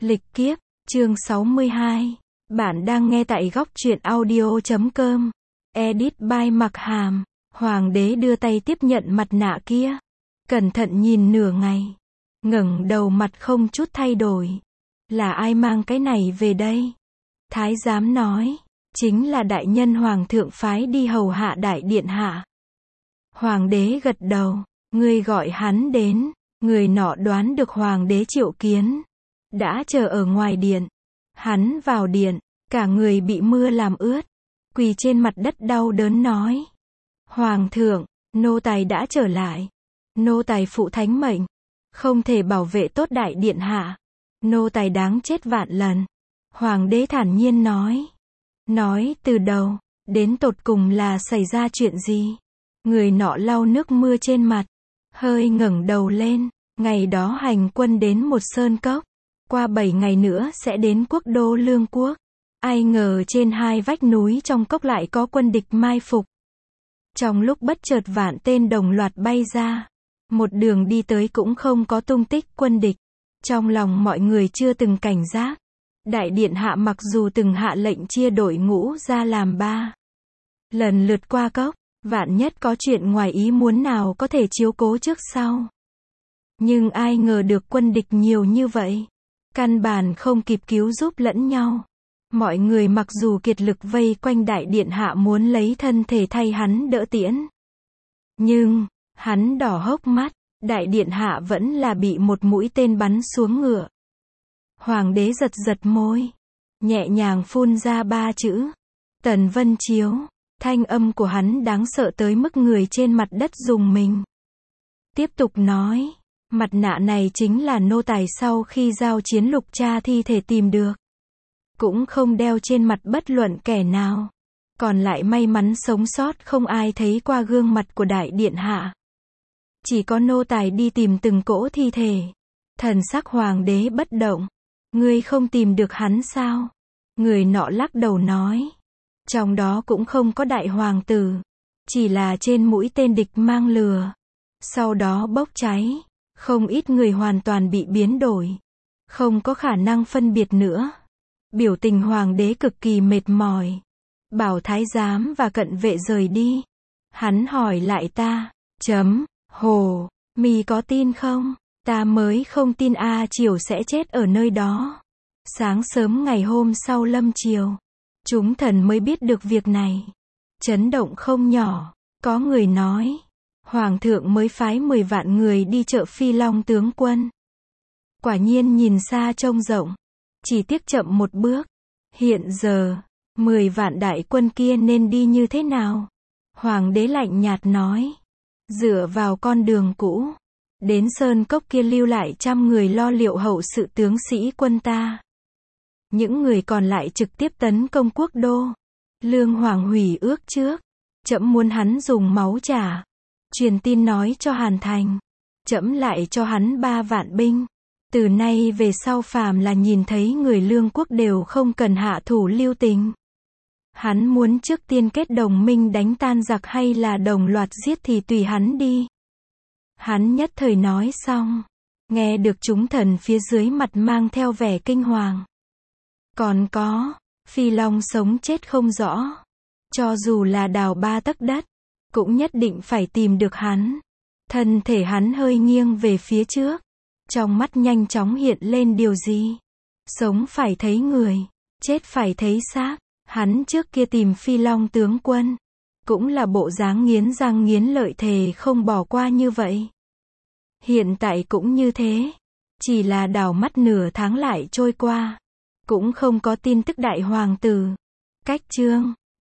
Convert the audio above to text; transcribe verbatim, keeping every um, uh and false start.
Lịch kiếp, chương sáu mươi hai. Bạn đang nghe tại góc truyện audio chấm com. Edit by Mặc Hàm. Hoàng đế đưa tay tiếp nhận mặt nạ kia. Cẩn thận nhìn nửa ngày. Ngẩng đầu mặt không chút thay đổi. Là ai mang cái này về đây? Thái giám nói. Chính là đại nhân hoàng thượng phái đi hầu hạ đại điện hạ. Hoàng đế gật đầu. Ngươi gọi hắn đến. Người nọ đoán được hoàng đế triệu kiến. Đã chờ ở ngoài điện. Hắn vào điện, cả người bị mưa làm ướt. Quỳ trên mặt đất đau đớn nói. Hoàng thượng, nô tài đã trở lại. Nô tài phụ thánh mệnh. Không thể bảo vệ tốt đại điện hạ. Nô tài đáng chết vạn lần. Hoàng đế thản nhiên nói. Nói từ đầu, đến tột cùng là xảy ra chuyện gì? Người nọ lau nước mưa trên mặt. Hơi ngẩng đầu lên. Ngày đó hành quân đến một sơn cốc. Qua bảy ngày nữa sẽ đến quốc đô Lương Quốc. Ai ngờ trên hai vách núi trong cốc lại có quân địch mai phục. Trong lúc bất chợt vạn tên đồng loạt bay ra. Một đường đi tới cũng không có tung tích quân địch. Trong lòng mọi người chưa từng cảnh giác. Đại điện hạ mặc dù từng hạ lệnh chia đội ngũ ra làm ba lần lượt qua cốc, vạn nhất có chuyện ngoài ý muốn nào có thể chiếu cố trước sau. Nhưng ai ngờ được quân địch nhiều như vậy. Căn bản không kịp cứu giúp lẫn nhau. Mọi người mặc dù kiệt lực vây quanh đại điện hạ muốn lấy thân thể thay hắn đỡ tiễn. Nhưng, hắn đỏ hốc mắt, đại điện hạ vẫn là bị một mũi tên bắn xuống ngựa. Hoàng đế giật giật môi. Nhẹ nhàng phun ra ba chữ. Tần Vân Chiếu. Thanh âm của hắn đáng sợ tới mức người trên mặt đất rùng mình. Tiếp tục nói. Mặt nạ này chính là nô tài sau khi giao chiến lục tra thi thể tìm được. Cũng không đeo trên mặt bất luận kẻ nào. Còn lại may mắn sống sót không ai thấy qua gương mặt của đại điện hạ. Chỉ có nô tài đi tìm từng cỗ thi thể. Thần sắc hoàng đế bất động. Ngươi không tìm được hắn sao? Người nọ lắc đầu nói. Trong đó cũng không có đại hoàng tử. Chỉ là trên mũi tên địch mang lửa. Sau đó bốc cháy. Không ít người hoàn toàn bị biến đổi. Không có khả năng phân biệt nữa. Biểu tình hoàng đế cực kỳ mệt mỏi. Bảo thái giám và cận vệ rời đi. Hắn hỏi lại ta. Chấm, hồ, mì có tin không? Ta mới không tin A Triều sẽ chết ở nơi đó. Sáng sớm ngày hôm sau lâm chiều. Chúng thần mới biết được việc này. Chấn động không nhỏ. Có người nói. Hoàng thượng mới phái mười vạn người đi trợ Phi Long tướng quân. Quả nhiên nhìn xa trông rộng. Chỉ tiếc chậm một bước. Hiện giờ, mười vạn đại quân kia nên đi như thế nào? Hoàng đế lạnh nhạt nói. Dựa vào con đường cũ. Đến sơn cốc kia lưu lại trăm người lo liệu hậu sự tướng sĩ quân ta. Những người còn lại trực tiếp tấn công quốc đô. Lương Hoàng hủy ước trước. Trẫm muốn hắn dùng máu trả. Truyền tin nói cho Hàn Thành. Trẫm lại cho hắn ba vạn binh. Từ nay về sau phàm là nhìn thấy người Lương Quốc đều không cần hạ thủ lưu tình. Hắn muốn trước tiên kết đồng minh đánh tan giặc hay là đồng loạt giết thì tùy hắn đi. Hắn nhất thời nói xong. Nghe được chúng thần phía dưới mặt mang theo vẻ kinh hoàng. Còn có, Phi Long sống chết không rõ. Cho dù là đào ba tấc đất. Cũng nhất định phải tìm được hắn. Thân thể hắn hơi nghiêng về phía trước. Trong mắt nhanh chóng hiện lên điều gì? Sống phải thấy người. Chết phải thấy xác. Hắn trước kia tìm Phi Long tướng quân. Cũng là bộ dáng nghiến răng nghiến lợi thề không bỏ qua như vậy. Hiện tại cũng như thế. Chỉ là đảo mắt nửa tháng lại trôi qua. Cũng không có tin tức đại hoàng tử. Cách chương.